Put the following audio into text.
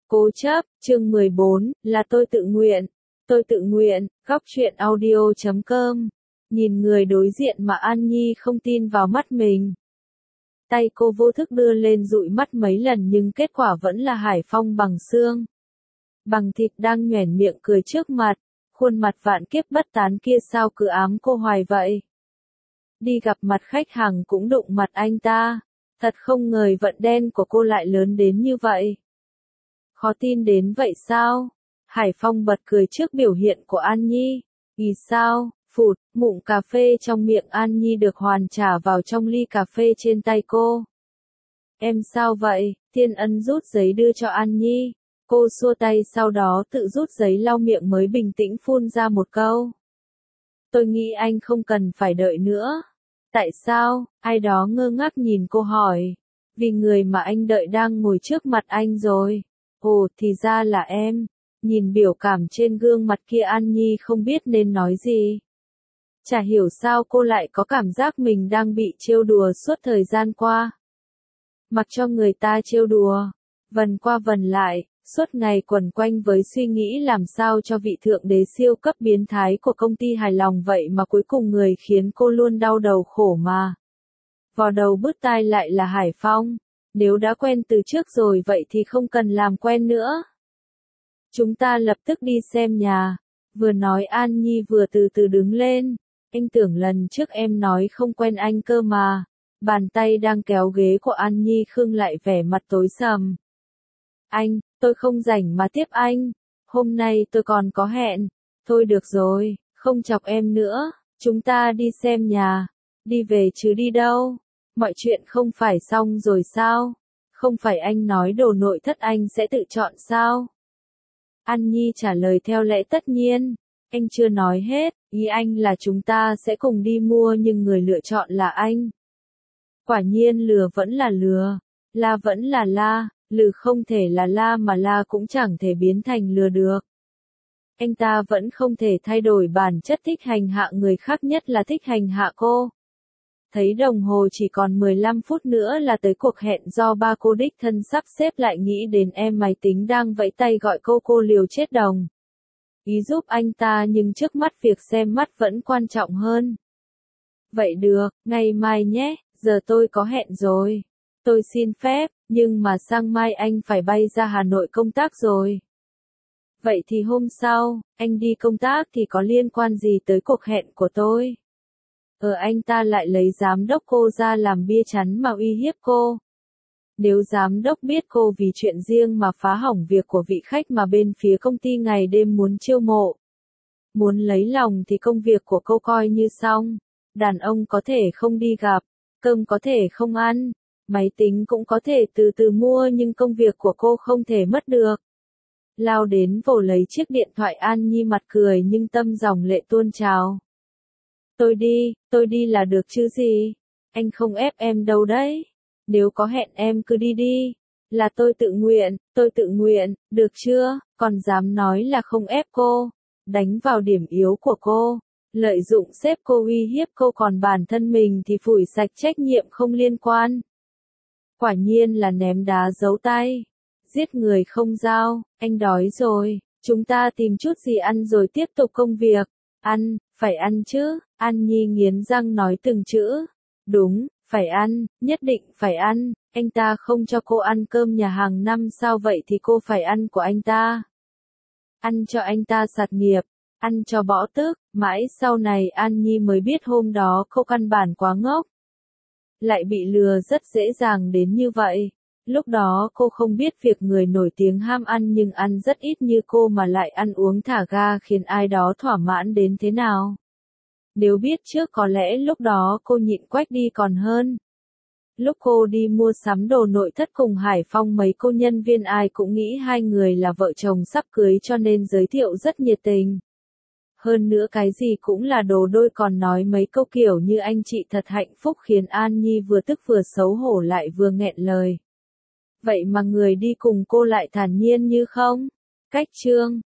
Cố chấp, chương 14, là tôi tự nguyện. Tôi tự nguyện, góc truyện audio.com. Nhìn người đối diện mà An Nhi không tin vào mắt mình. Tay cô vô thức đưa lên dụi mắt mấy lần nhưng kết quả vẫn là Hải Phong bằng xương. Bằng thịt đang nhoẻn miệng cười trước mặt, khuôn mặt vạn kiếp bất tán kia sao cứ ám cô hoài vậy. Đi gặp mặt khách hàng cũng đụng mặt anh ta, thật không ngờ vận đen của cô lại lớn đến như vậy. Khó tin đến vậy sao? Hải Phong bật cười trước biểu hiện của An Nhi. Vì sao? Phụt, ngụm cà phê trong miệng An Nhi được hoàn trả vào trong ly cà phê trên tay cô. Em sao vậy? Thiên Ân rút giấy đưa cho An Nhi. Cô xua tay sau đó tự rút giấy lau miệng mới bình tĩnh phun ra một câu. Tôi nghĩ anh không cần phải đợi nữa. Tại sao? Ai đó ngơ ngác nhìn cô hỏi. Vì người mà anh đợi đang ngồi trước mặt anh rồi. Ồ, thì ra là em. Nhìn biểu cảm trên gương mặt kia An Nhi không biết nên nói gì. Chả hiểu sao cô lại có cảm giác mình đang bị trêu đùa suốt thời gian qua. Mặc cho người ta trêu đùa, vần qua vần lại, suốt ngày quẩn quanh với suy nghĩ làm sao cho vị thượng đế siêu cấp biến thái của công ty hài lòng vậy mà cuối cùng người khiến cô luôn đau đầu khổ mà. Vò đầu bứt tai lại là Hải Phong. Nếu đã quen từ trước rồi vậy thì không cần làm quen nữa. Chúng ta lập tức đi xem nhà. Vừa nói An Nhi vừa từ từ đứng lên. Anh tưởng lần trước em nói không quen anh cơ mà. Bàn tay đang kéo ghế của An Nhi khựng lại vẻ mặt tối sầm. Anh, tôi không rảnh mà tiếp anh. Hôm nay tôi còn có hẹn. Thôi được rồi, không chọc em nữa. Chúng ta đi xem nhà. Đi về chứ đi đâu. Mọi chuyện không phải xong rồi sao? Không phải anh nói đồ nội thất anh sẽ tự chọn sao? An Nhi trả lời theo lẽ tất nhiên. Anh chưa nói hết, ý anh là chúng ta sẽ cùng đi mua nhưng người lựa chọn là anh. Quả nhiên lừa vẫn là lừa, la vẫn là la, lừa không thể là la mà la cũng chẳng thể biến thành lừa được. Anh ta vẫn không thể thay đổi bản chất thích hành hạ người khác, nhất là thích hành hạ cô. Thấy đồng hồ chỉ còn 15 phút nữa là tới cuộc hẹn do ba cô đích thân sắp xếp, lại nghĩ đến em máy tính đang vẫy tay gọi cô liều chết đồng ý giúp anh ta, nhưng trước mắt việc xem mắt vẫn quan trọng hơn. Vậy được, ngày mai nhé, giờ tôi có hẹn rồi. Tôi xin phép, nhưng mà sang mai anh phải bay ra Hà Nội công tác rồi. Vậy thì hôm sau, anh đi công tác thì có liên quan gì tới cuộc hẹn của tôi? Anh ta lại lấy giám đốc cô ra làm bia chắn mà uy hiếp cô. Nếu giám đốc biết cô vì chuyện riêng mà phá hỏng việc của vị khách mà bên phía công ty ngày đêm muốn chiêu mộ, muốn lấy lòng thì công việc của cô coi như xong. Đàn ông có thể không đi gặp, cơm có thể không ăn, máy tính cũng có thể từ từ mua nhưng công việc của cô không thể mất được. Lao đến vồ lấy chiếc điện thoại, An Nhi mặt cười nhưng tâm dòng lệ tuôn trào. Tôi đi là được chứ gì? Anh không ép em đâu đấy. Nếu có hẹn em cứ đi đi. Là tôi tự nguyện, được chưa? Còn dám nói là không ép cô. Đánh vào điểm yếu của cô. Lợi dụng sếp cô uy hiếp cô, còn bản thân mình thì phủi sạch trách nhiệm không liên quan. Quả nhiên là ném đá giấu tay. Giết người không dao, anh đói rồi. Chúng ta tìm chút gì ăn rồi tiếp tục công việc. Ăn, phải ăn chứ. An Nhi nghiến răng nói từng chữ. Đúng, phải ăn, nhất định phải ăn. Anh ta không cho cô ăn cơm nhà hàng năm sao vậy thì cô phải ăn của anh ta. Ăn cho anh ta sạt nghiệp, ăn cho bỏ tức. Mãi sau này An Nhi mới biết hôm đó cô căn bản quá ngốc. Lại bị lừa rất dễ dàng đến như vậy. Lúc đó cô không biết việc người nổi tiếng ham ăn nhưng ăn rất ít như cô mà lại ăn uống thả ga khiến ai đó thỏa mãn đến thế nào. Nếu biết trước có lẽ lúc đó cô nhịn quách đi còn hơn. Lúc cô đi mua sắm đồ nội thất cùng Hải Phong, mấy cô nhân viên ai cũng nghĩ hai người là vợ chồng sắp cưới cho nên giới thiệu rất nhiệt tình. Hơn nữa cái gì cũng là đồ đôi, còn nói mấy câu kiểu như anh chị thật hạnh phúc khiến An Nhi vừa tức vừa xấu hổ lại vừa nghẹn lời. Vậy mà người đi cùng cô lại thản nhiên như không. Cách chương